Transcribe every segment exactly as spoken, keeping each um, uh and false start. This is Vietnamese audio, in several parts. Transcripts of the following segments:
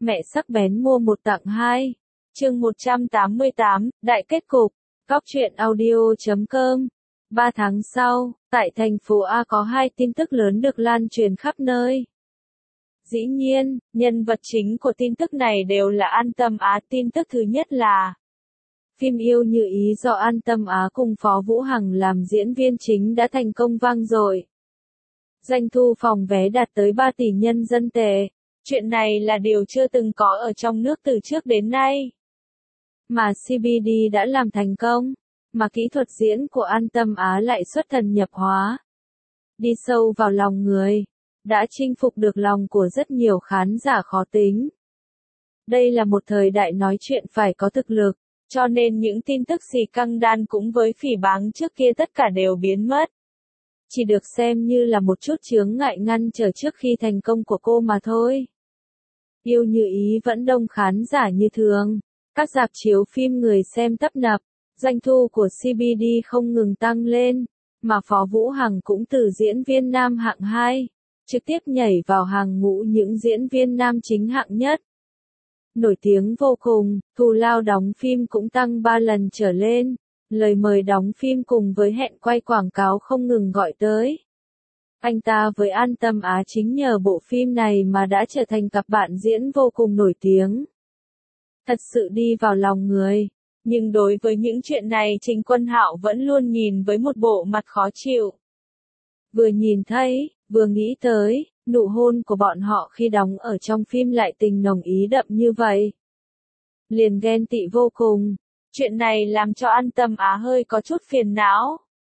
Mẹ sắc bén mua một tặng hai. Chương một trăm tám mươi tám, Đại kết cục. Góc truyện audio chấm com. Ba tháng sau, tại thành phố A có hai tin tức lớn được lan truyền khắp nơi. Dĩ nhiên, nhân vật chính của tin tức này đều là An Tâm Á. Tin tức thứ nhất là phim Yêu Như Ý do An Tâm Á cùng Phó Vũ Hằng làm diễn viên chính đã thành công vang dội. Doanh thu phòng vé đạt tới ba tỷ nhân dân tệ. Chuyện này là điều chưa từng có ở trong nước từ trước đến nay. Mà xê bê đê đã làm thành công, mà kỹ thuật diễn của An Tâm Á lại xuất thần nhập hóa. Đi sâu vào lòng người, đã chinh phục được lòng của rất nhiều khán giả khó tính. Đây là một thời đại nói chuyện phải có thực lực, cho nên những tin tức xì căng đan cũng với phỉ báng trước kia tất cả đều biến mất. Chỉ được xem như là một chút chướng ngại ngăn trở trước khi thành công của cô mà thôi. Yêu Như Ý vẫn đông khán giả như thường, các rạp chiếu phim người xem tấp nập, doanh thu của xê bê đê không ngừng tăng lên, mà Phó Vũ Hằng cũng từ diễn viên nam hạng hai, trực tiếp nhảy vào hàng ngũ những diễn viên nam chính hạng nhất. Nổi tiếng vô cùng, thù lao đóng phim cũng tăng ba lần trở lên, lời mời đóng phim cùng với hẹn quay quảng cáo không ngừng gọi tới. Anh ta với An Tâm Á chính nhờ bộ phim này mà đã trở thành cặp bạn diễn vô cùng nổi tiếng. Thật sự đi vào lòng người, nhưng đối với những chuyện này Trình Quân Hạo vẫn luôn nhìn với một bộ mặt khó chịu. Vừa nhìn thấy, vừa nghĩ tới, nụ hôn của bọn họ khi đóng ở trong phim lại tình nồng ý đậm như vậy. Liền ghen tị vô cùng, chuyện này làm cho An Tâm Á hơi có chút phiền não.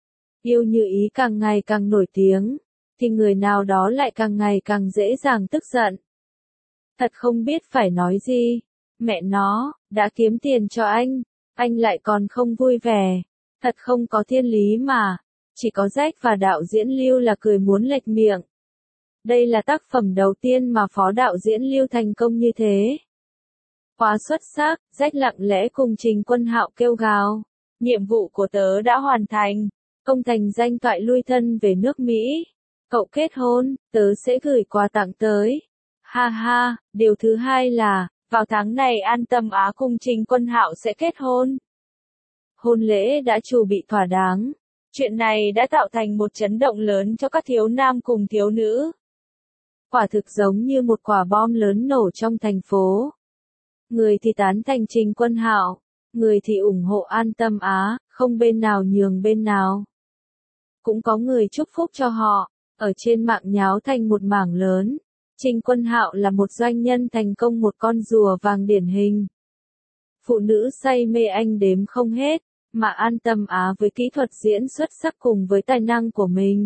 Yêu Như Ý càng ngày càng nổi tiếng, thì người nào đó lại càng ngày càng dễ dàng tức giận. Thật không biết phải nói gì, mẹ nó, đã kiếm tiền cho anh, anh lại còn không vui vẻ, thật không có thiên lý mà, chỉ có Jack và đạo diễn Lưu là cười muốn lệch miệng. Đây là tác phẩm đầu tiên mà phó đạo diễn Lưu thành công như thế. Quá xuất sắc, Jack lặng lẽ cùng Trình Quân Hạo kêu gào, nhiệm vụ của tớ đã hoàn thành, công thành danh toại lui thân về nước Mỹ. Cậu kết hôn, tớ sẽ gửi quà tặng tới. Ha ha, điều thứ hai là, vào tháng này An Tâm Á cùng Trình Quân Hạo sẽ kết hôn. Hôn lễ đã chuẩn bị thỏa đáng. Chuyện này đã tạo thành một chấn động lớn cho các thiếu nam cùng thiếu nữ. Quả thực giống như một quả bom lớn nổ trong thành phố. Người thì tán thành Trình Quân Hạo, người thì ủng hộ An Tâm Á, không bên nào nhường bên nào. Cũng có người chúc phúc cho họ, ở trên mạng nháo thành một mảng lớn. Trình Quân Hạo là một doanh nhân thành công, một con rùa vàng điển hình. Phụ nữ say mê anh đếm không hết, mà An Tâm Á với kỹ thuật diễn xuất sắc cùng với tài năng của mình,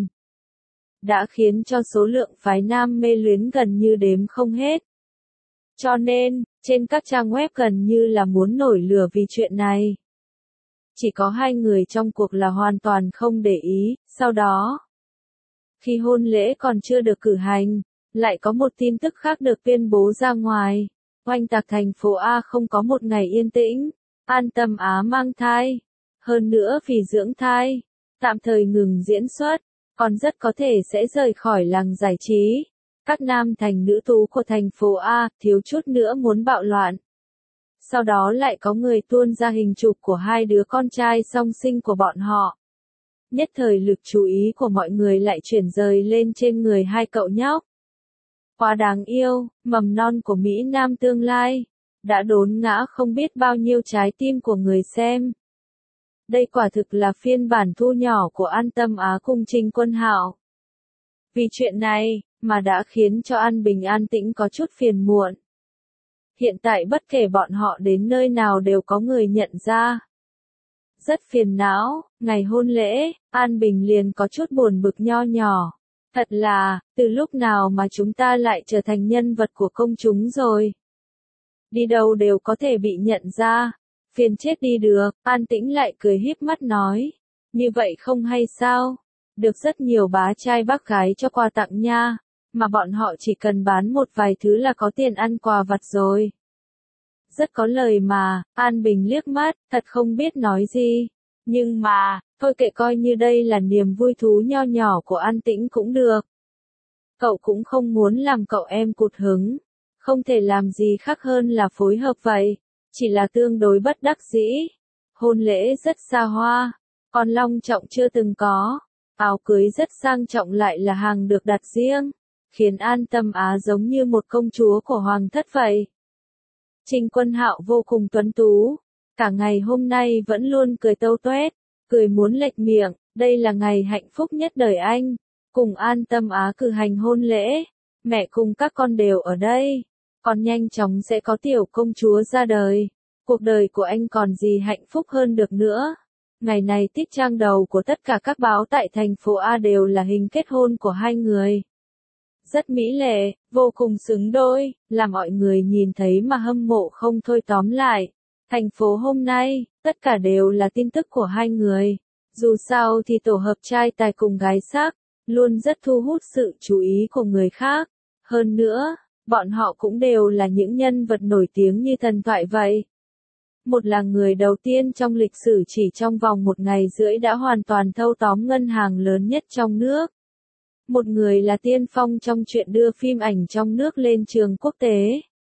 đã khiến cho số lượng phái nam mê luyến gần như đếm không hết. Cho nên, trên các trang web gần như là muốn nổi lửa vì chuyện này. Chỉ có hai người trong cuộc là hoàn toàn không để ý, sau đó, khi hôn lễ còn chưa được cử hành, lại có một tin tức khác được tuyên bố ra ngoài. Oanh tạc thành phố A không có một ngày yên tĩnh, An Tâm Á mang thai. Hơn nữa vì dưỡng thai, tạm thời ngừng diễn xuất, còn rất có thể sẽ rời khỏi làng giải trí. Các nam thành nữ tú của thành phố A thiếu chút nữa muốn bạo loạn. Sau đó lại có người tuôn ra hình chụp của hai đứa con trai song sinh của bọn họ. Nhất thời lực chú ý của mọi người lại chuyển rời lên trên người hai cậu nhóc. Quá đáng yêu, mầm non của Mỹ Nam tương lai, đã đốn ngã không biết bao nhiêu trái tim của người xem. Đây quả thực là phiên bản thu nhỏ của An Tâm Á cùng Trình Quân Hạo. Vì chuyện này, mà đã khiến cho An Bình An Tĩnh có chút phiền muộn. Hiện tại bất kể bọn họ đến nơi nào đều có người nhận ra. Rất phiền não, ngày hôn lễ, An Bình liền có chút buồn bực nho nhỏ. Thật là, từ lúc nào mà chúng ta lại trở thành nhân vật của công chúng rồi. Đi đâu đều có thể bị nhận ra. Phiền chết đi được, An Tĩnh lại cười híp mắt nói. Như vậy không hay sao? Được rất nhiều bá trai bác gái cho quà tặng nha. Mà bọn họ chỉ cần bán một vài thứ là có tiền ăn quà vặt rồi. Rất có lời mà, An Bình liếc mắt, thật không biết nói gì. Nhưng mà, thôi kệ, coi như đây là niềm vui thú nho nhỏ của An Tĩnh cũng được. Cậu cũng không muốn làm cậu em cụt hứng. Không thể làm gì khác hơn là phối hợp vậy, chỉ là tương đối bất đắc dĩ. Hôn lễ rất xa hoa, còn long trọng chưa từng có, áo cưới rất sang trọng lại là hàng được đặt riêng, khiến An Tâm Á giống như một công chúa của hoàng thất vậy. Trình Quân Hạo vô cùng tuấn tú, cả ngày hôm nay vẫn luôn cười tâu tuét, cười muốn lệch miệng, đây là ngày hạnh phúc nhất đời anh, cùng An Tâm Á cử hành hôn lễ, mẹ cùng các con đều ở đây, còn nhanh chóng sẽ có tiểu công chúa ra đời, cuộc đời của anh còn gì hạnh phúc hơn được nữa. Ngày này tiết trang đầu của tất cả các báo tại thành phố A đều là hình kết hôn của hai người. Rất mỹ lệ, vô cùng xứng đôi, làm mọi người nhìn thấy mà hâm mộ không thôi. Tóm lại, thành phố hôm nay, tất cả đều là tin tức của hai người. Dù sao thì tổ hợp trai tài cùng gái sắc, luôn rất thu hút sự chú ý của người khác. Hơn nữa, bọn họ cũng đều là những nhân vật nổi tiếng như thần thoại vậy. Một là người đầu tiên trong lịch sử chỉ trong vòng một ngày rưỡi đã hoàn toàn thâu tóm ngân hàng lớn nhất trong nước. Một người là tiên phong trong chuyện đưa phim ảnh trong nước lên trường quốc tế.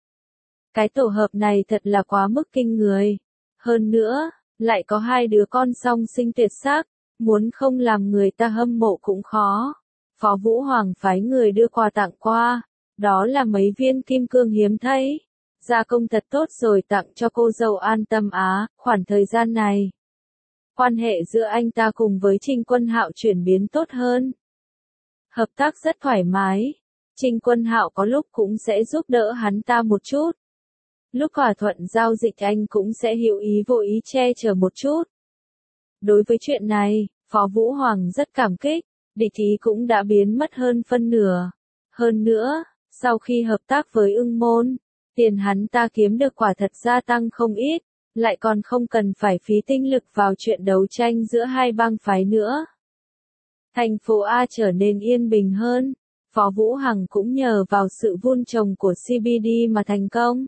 Cái tổ hợp này thật là quá mức kinh người. Hơn nữa, lại có hai đứa con song sinh tuyệt sắc, muốn không làm người ta hâm mộ cũng khó. Phó Vũ Hoàng phái người đưa quà tặng qua, đó là mấy viên kim cương hiếm thấy. Gia công thật tốt rồi tặng cho cô dâu An Tâm Á. Khoảng thời gian này, quan hệ giữa anh ta cùng với Trình Quân Hạo chuyển biến tốt hơn. Hợp tác rất thoải mái. Trình Quân Hạo có lúc cũng sẽ giúp đỡ hắn ta một chút. Lúc thỏa thuận giao dịch anh cũng sẽ hữu ý vô ý che chở một chút. Đối với chuyện này, Phó Vũ Hoàng rất cảm kích, địch ý cũng đã biến mất hơn phân nửa. Hơn nữa, sau khi hợp tác với Ưng Môn, tiền hắn ta kiếm được quả thật gia tăng không ít, lại còn không cần phải phí tinh lực vào chuyện đấu tranh giữa hai bang phái nữa. Thành phố A trở nên yên bình hơn, Phó Vũ Hằng cũng nhờ vào sự vun trồng của xê bê đê mà thành công.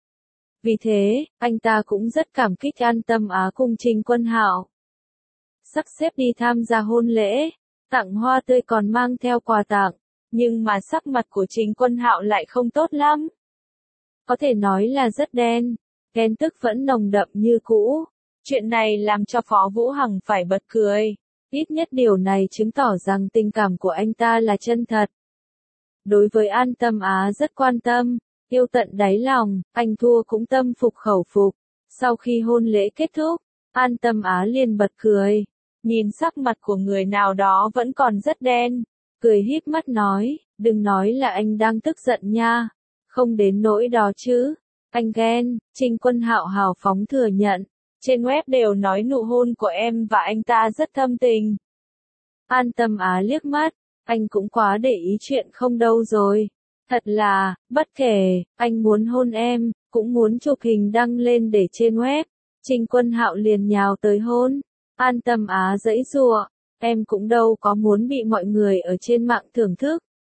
Vì thế, anh ta cũng rất cảm kích An Tâm Á cùng Trình Quân Hạo. Sắp xếp đi tham gia hôn lễ, tặng hoa tươi còn mang theo quà tặng, nhưng mà sắc mặt của Trình Quân Hạo lại không tốt lắm. Có thể nói là rất đen, ghen tức vẫn nồng đậm như cũ. Chuyện này làm cho Phó Vũ Hằng phải bật cười. Ít nhất điều này chứng tỏ rằng tình cảm của anh ta là chân thật. Đối với An Tâm Á rất quan tâm, yêu tận đáy lòng, anh thua cũng tâm phục khẩu phục. Sau khi hôn lễ kết thúc, An Tâm Á liền bật cười. Nhìn sắc mặt của người nào đó vẫn còn rất đen. Cười híp mắt nói, đừng nói là anh đang tức giận nha. Không đến nỗi đó chứ. Anh ghen. Trình Quân Hạo hào phóng thừa nhận. Trên web đều nói nụ hôn của em và anh ta rất thâm tình. An Tâm Á liếc mắt, anh cũng quá để ý chuyện không đâu rồi. Thật là, bất kể, anh muốn hôn em, cũng muốn chụp hình đăng lên để trên web. Trình Quân Hạo liền nhào tới hôn. An Tâm Á giãy giụa, em cũng đâu có muốn bị mọi người ở trên mạng thưởng thức.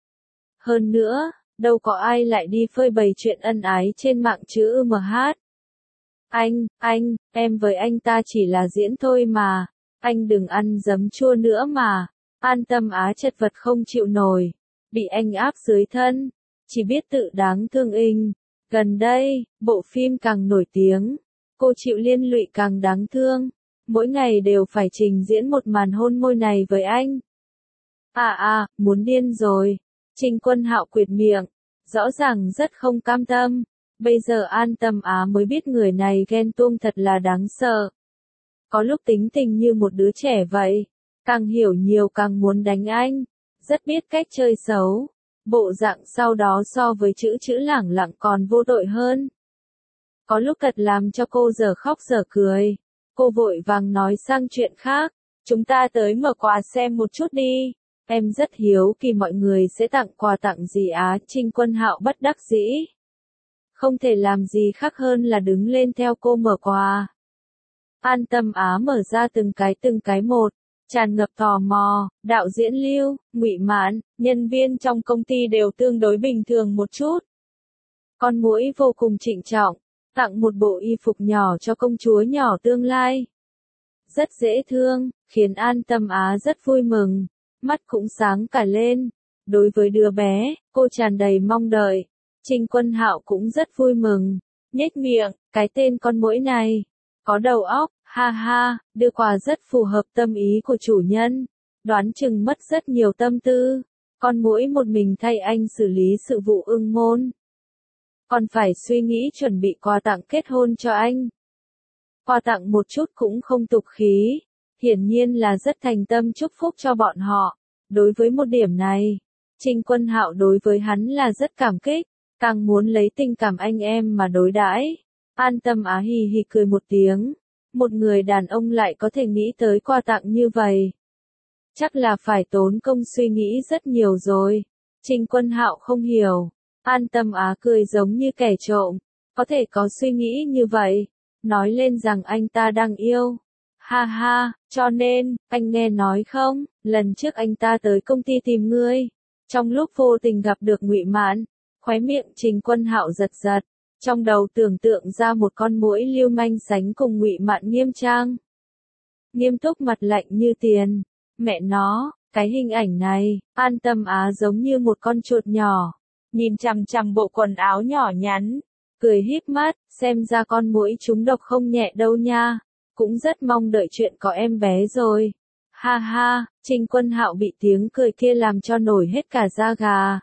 Hơn nữa, đâu có ai lại đi phơi bày chuyện ân ái trên mạng chứ em hát. Anh, anh, em với anh ta chỉ là diễn thôi mà, anh đừng ăn giấm chua nữa mà. An Tâm Á chật vật không chịu nổi, bị anh áp dưới thân, chỉ biết tự đáng thương inh. Gần đây, bộ phim càng nổi tiếng, cô chịu liên lụy càng đáng thương, mỗi ngày đều phải trình diễn một màn hôn môi này với anh. À à, muốn điên rồi. Trình Quân Hạo quệt miệng, rõ ràng rất không cam tâm. Bây giờ An Tâm Á mới biết người này ghen tuông thật là đáng sợ. Có lúc tính tình như một đứa trẻ vậy, càng hiểu nhiều càng muốn đánh anh, rất biết cách chơi xấu. Bộ dạng sau đó so với chữ chữ lẳng lặng còn vô tội hơn. Có lúc thật làm cho cô giờ khóc giờ cười. Cô vội vàng nói sang chuyện khác, chúng ta tới mở quà xem một chút đi. Em rất hiếu kỳ mọi người sẽ tặng quà tặng gì á. Trình Quân Hạo bất đắc dĩ. Không thể làm gì khác hơn là đứng lên theo cô mở quà. An Tâm Á mở ra từng cái từng cái một, tràn ngập tò mò. Đạo diễn Lưu, Ngụy Mạn, nhân viên trong công ty đều tương đối bình thường một chút. Con muỗi vô cùng trịnh trọng, tặng một bộ y phục nhỏ cho công chúa nhỏ tương lai. Rất dễ thương, khiến An Tâm Á rất vui mừng, mắt cũng sáng cả lên. Đối với đứa bé, cô tràn đầy mong đợi. Trình Quân Hạo cũng rất vui mừng, nhếch miệng, cái tên con muỗi này, có đầu óc, ha ha, đưa quà rất phù hợp tâm ý của chủ nhân, đoán chừng mất rất nhiều tâm tư, con muỗi một mình thay anh xử lý sự vụ ưng môn. Còn phải suy nghĩ chuẩn bị quà tặng kết hôn cho anh. Quà tặng một chút cũng không tục khí, hiển nhiên là rất thành tâm chúc phúc cho bọn họ. Đối với một điểm này, Trình Quân Hạo đối với hắn là rất cảm kích, càng muốn lấy tình cảm anh em mà đối đãi. An Tâm Á hì hì cười một tiếng, một người đàn ông lại có thể nghĩ tới quà tặng như vậy. Chắc là phải tốn công suy nghĩ rất nhiều rồi. Trình Quân Hạo không hiểu, An Tâm Á cười giống như kẻ trộm, có thể có suy nghĩ như vậy, nói lên rằng anh ta đang yêu. Ha ha, cho nên, anh nghe nói không, lần trước anh ta tới công ty tìm ngươi, trong lúc vô tình gặp được Ngụy Mạn, khóe miệng Trình Quân Hạo giật giật, trong đầu tưởng tượng ra một con muỗi lưu manh sánh cùng Ngụy Mạn nghiêm trang. Nghiêm túc mặt lạnh như tiền, mẹ nó, cái hình ảnh này, An Tâm Á giống như một con chuột nhỏ, nhìn chằm chằm bộ quần áo nhỏ nhắn, cười híp mắt, xem ra con muỗi trúng độc không nhẹ đâu nha. Cũng rất mong đợi chuyện có em bé rồi. Ha ha, Trình Quân Hạo bị tiếng cười kia làm cho nổi hết cả da gà.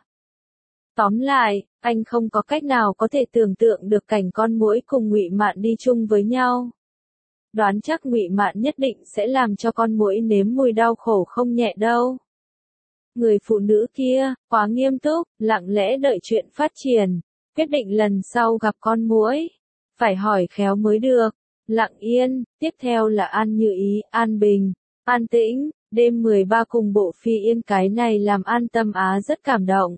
Tóm lại, anh không có cách nào có thể tưởng tượng được cảnh con muỗi cùng Ngụy Mạn đi chung với nhau. Đoán chắc Ngụy Mạn nhất định sẽ làm cho con muỗi nếm mùi đau khổ không nhẹ đâu. Người phụ nữ kia, quá nghiêm túc, lặng lẽ đợi chuyện phát triển, quyết định lần sau gặp con muỗi, phải hỏi khéo mới được. Lặng yên, tiếp theo là An Như Ý, An Bình, An Tĩnh, đêm mười ba cùng bộ Phi Yên, cái này làm An Tâm Á rất cảm động.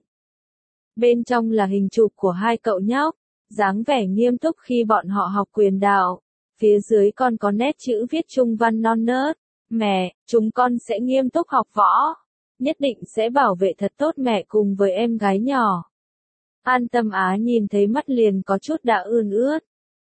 Bên trong là hình chụp của hai cậu nhóc, dáng vẻ nghiêm túc khi bọn họ học quyền đạo, phía dưới còn có nét chữ viết trung văn non nớt, mẹ, chúng con sẽ nghiêm túc học võ, nhất định sẽ bảo vệ thật tốt mẹ cùng với em gái nhỏ. An Tâm Á nhìn thấy mắt liền có chút đã ươn ướt.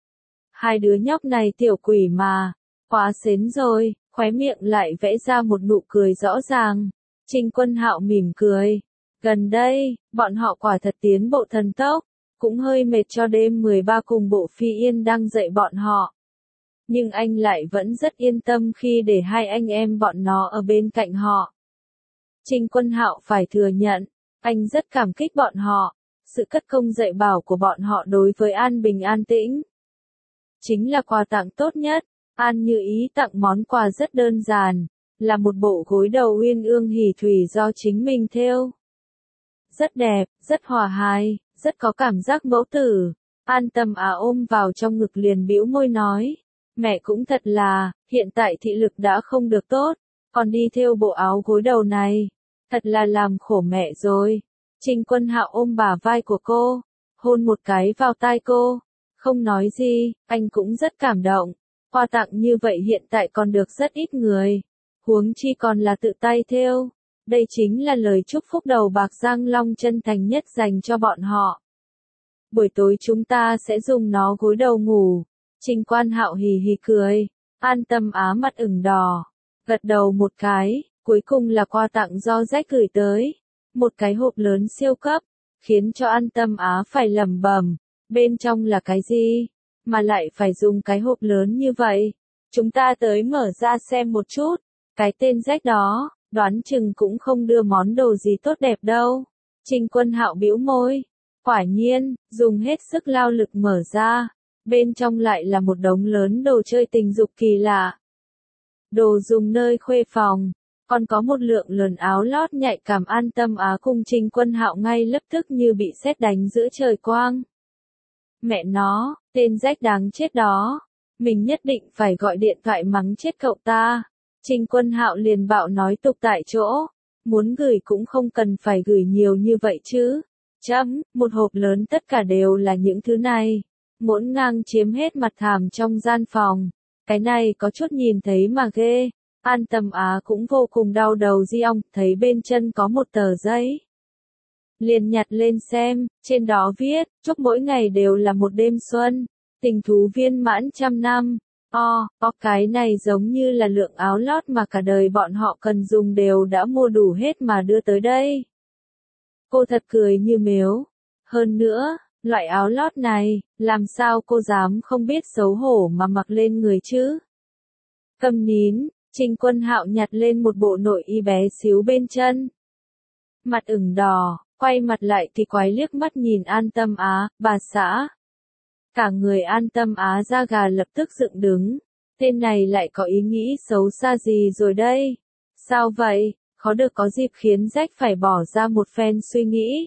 Hai đứa nhóc này tiểu quỷ mà, quá xến rồi, khóe miệng lại vẽ ra một nụ cười rõ ràng. Trình Quân Hạo mỉm cười. Gần đây, bọn họ quả thật tiến bộ thần tốc, cũng hơi mệt cho đêm mười ba cùng bộ Phi Yên đang dạy bọn họ. Nhưng anh lại vẫn rất yên tâm khi để hai anh em bọn nó ở bên cạnh họ. Trình Quân Hạo phải thừa nhận, anh rất cảm kích bọn họ, sự cất công dạy bảo của bọn họ đối với An Bình An Tĩnh. Chính là quà tặng tốt nhất. An Như Ý tặng món quà rất đơn giản, là một bộ gối đầu uyên ương hỷ thủy do chính mình thêu. Rất đẹp, rất hòa hài, rất có cảm giác mẫu tử. An Tâm Á ôm vào trong ngực liền bĩu môi nói, mẹ cũng thật là, hiện tại thị lực đã không được tốt, còn đi thêu bộ áo gối đầu này, thật là làm khổ mẹ rồi. Trình Quân Hạo ôm bả vai của cô, hôn một cái vào tai cô. Không nói gì, anh cũng rất cảm động. Quà tặng như vậy hiện tại còn được rất ít người. Huống chi còn là tự tay thêu. Đây chính là lời chúc phúc đầu bạc Giang Long chân thành nhất dành cho bọn họ. Buổi tối chúng ta sẽ dùng nó gối đầu ngủ. Trình Quân Hạo hì hì cười. An Tâm Á mặt ửng đỏ. Gật đầu một cái. Cuối cùng là quà tặng do Jack gửi tới. Một cái hộp lớn siêu cấp. Khiến cho An Tâm Á phải lẩm bẩm. Bên trong là cái gì? Mà lại phải dùng cái hộp lớn như vậy? Chúng ta tới mở ra xem một chút. Cái tên Jack đó, đoán chừng cũng không đưa món đồ gì tốt đẹp đâu. Trình Quân Hạo bĩu môi. Quả nhiên, dùng hết sức lao lực mở ra. Bên trong lại là một đống lớn đồ chơi tình dục kỳ lạ. Đồ dùng nơi khuê phòng. Còn có một lượng lớn áo lót nhạy cảm. An Tâm Á cùng Trình Quân Hạo ngay lập tức như bị sét đánh giữa trời quang. Mẹ nó, tên rách đáng chết đó. Mình nhất định phải gọi điện thoại mắng chết cậu ta. Trình Quân Hạo liền bạo nói tục tại chỗ. Muốn gửi cũng không cần phải gửi nhiều như vậy chứ. Chấm, một hộp lớn tất cả đều là những thứ này. Ngổn ngang chiếm hết mặt thảm trong gian phòng. Cái này có chút nhìn thấy mà ghê. An Tâm Á cũng vô cùng đau đầu di ong, thấy bên chân có một tờ giấy. Liền nhặt lên xem, trên đó viết, chúc mỗi ngày đều là một đêm xuân, tình thú viên mãn trăm năm. O, o cái này giống như là lượng áo lót mà cả đời bọn họ cần dùng đều đã mua đủ hết mà đưa tới đây. Cô thật cười như mếu. Hơn nữa, Loại áo lót này, làm sao cô dám không biết xấu hổ mà mặc lên người chứ? Câm nín, Trình Quân Hạo nhặt lên một bộ nội y bé xíu bên chân. Mặt ửng đỏ, quay mặt lại thì quái liếc mắt nhìn An Tâm Á, bà xã. Cả người An Tâm Á da gà lập tức dựng đứng. Tên này lại có ý nghĩ xấu xa gì rồi đây? Sao vậy? Khó được có dịp khiến Jack phải bỏ ra một phen suy nghĩ.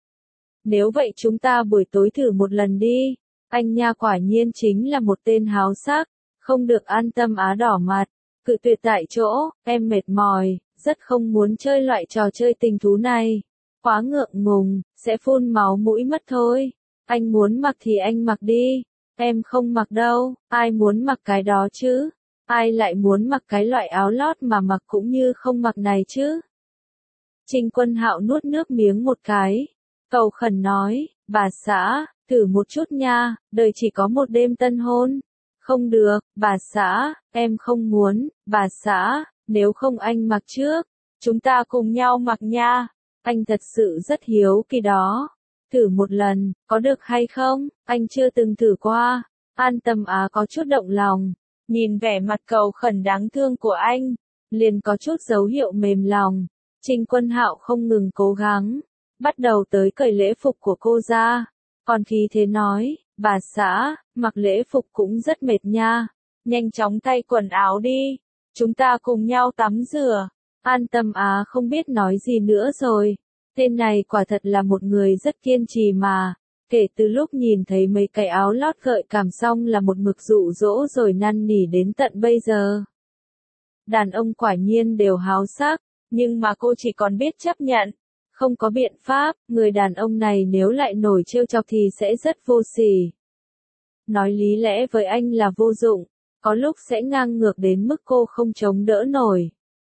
Nếu vậy chúng ta buổi tối thử một lần đi. Anh nha quả nhiên chính là một tên háo sắc. Không được An Tâm Á đỏ mặt. Cự tuyệt tại chỗ, em mệt mỏi, rất không muốn chơi loại trò chơi tình thú này. Quá ngượng ngùng, sẽ phun máu mũi mất thôi. Anh muốn mặc thì anh mặc đi. Em không mặc đâu, ai muốn mặc cái đó chứ? Ai lại muốn mặc cái loại áo lót mà mặc cũng như không mặc này chứ? Trình Quân Hạo nuốt nước miếng một cái. Cầu khẩn nói, bà xã, thử một chút nha, đời chỉ có một đêm tân hôn. Không được, bà xã, em không muốn, bà xã, nếu không anh mặc trước, chúng ta cùng nhau mặc nha. Anh thật sự rất hiếu kỳ đó. Thử một lần, có được hay không? Anh chưa từng thử qua. An Tâm Á có chút động lòng. Nhìn vẻ mặt cầu khẩn đáng thương của anh, liền có chút dấu hiệu mềm lòng. Trình Quân Hạo không ngừng cố gắng. Bắt đầu tới cởi lễ phục của cô ra. Còn khí thế nói, bà xã, mặc lễ phục cũng rất mệt nha. Nhanh chóng thay quần áo đi. Chúng ta cùng nhau tắm rửa. An Tâm Á không biết nói gì nữa rồi. Tên này quả thật là một người rất kiên trì mà. Kể từ lúc nhìn thấy mấy cái áo lót gợi cảm xong là một mực dụ dỗ rồi năn nỉ đến tận bây giờ. Đàn ông quả nhiên đều háo sắc, nhưng mà cô chỉ còn biết chấp nhận. Không có biện pháp, người đàn ông này nếu lại nổi trêu chọc thì sẽ rất vô sỉ. Nói lý lẽ với anh là vô dụng, có lúc sẽ ngang ngược đến mức cô không chống đỡ nổi.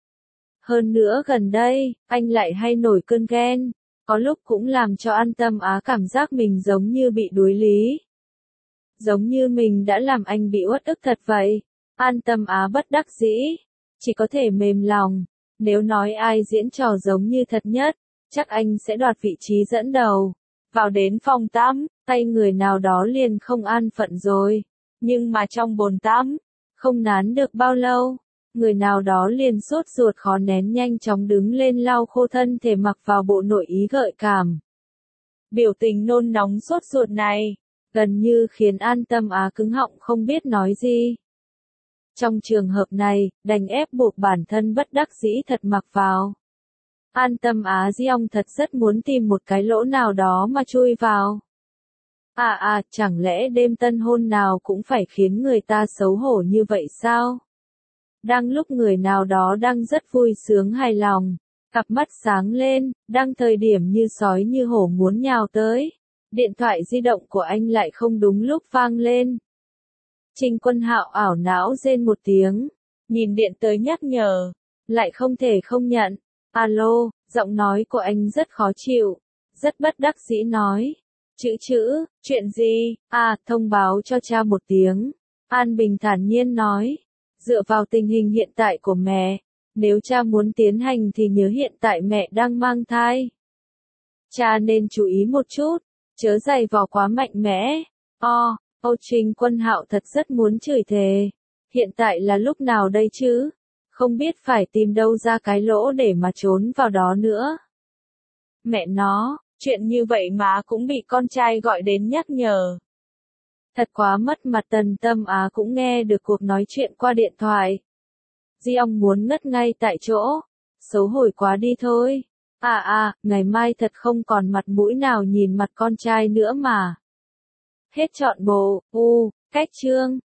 Hơn nữa gần đây, anh lại hay nổi cơn ghen, có lúc cũng làm cho An Tâm Á cảm giác mình giống như bị đuối lý. Giống như mình đã làm anh bị uất ức thật vậy. An Tâm Á bất đắc dĩ, chỉ có thể mềm lòng. Nếu nói ai diễn trò giống như thật nhất, chắc anh sẽ đoạt vị trí dẫn đầu. Vào đến phòng tắm, tay người nào đó liền không an phận rồi. Nhưng mà trong bồn tắm, không nán được bao lâu. Người nào đó liền sốt ruột khó nén nhanh chóng đứng lên lau khô thân thể mặc vào bộ nội y gợi cảm. Biểu tình nôn nóng sốt ruột này, gần như khiến An Tâm Á cứng họng không biết nói gì. Trong trường hợp này, đành ép buộc bản thân bất đắc dĩ thật mặc vào. An Tâm Á Diong thật rất muốn tìm một cái lỗ nào đó mà chui vào. À à, chẳng lẽ đêm tân hôn nào cũng phải khiến người ta xấu hổ như vậy sao? Đang lúc người nào đó đang rất vui sướng hài lòng, cặp mắt sáng lên, đang thời điểm như sói như hổ muốn nhào tới. Điện thoại di động của anh lại không đúng lúc vang lên. Trình Quân Hạo ảo não rên một tiếng, nhìn điện tới nhắc nhở, lại không thể không nhận. Alo, giọng nói của anh rất khó chịu, rất bất đắc dĩ nói. Chữ chữ, chuyện gì? À, thông báo cho cha một tiếng. An Bình thản nhiên nói. Dựa vào tình hình hiện tại của mẹ, nếu cha muốn tiến hành thì nhớ hiện tại mẹ đang mang thai. Cha nên chú ý một chút, chớ giày vò quá mạnh mẽ. O, Âu Trình Quân Hạo thật rất muốn chửi thề. Hiện tại là lúc nào đây chứ? Không biết phải tìm đâu ra cái lỗ để mà trốn vào đó nữa. Mẹ nó, chuyện như vậy mà cũng bị con trai gọi đến nhắc nhở. Thật quá mất mặt. Tần Tâm Á cũng nghe được cuộc nói chuyện qua điện thoại. Diong muốn ngất ngay tại chỗ. Xấu hổ quá đi thôi. À à, ngày mai thật không còn mặt mũi nào nhìn mặt con trai nữa mà. Hết trọn bộ, u, cách chương.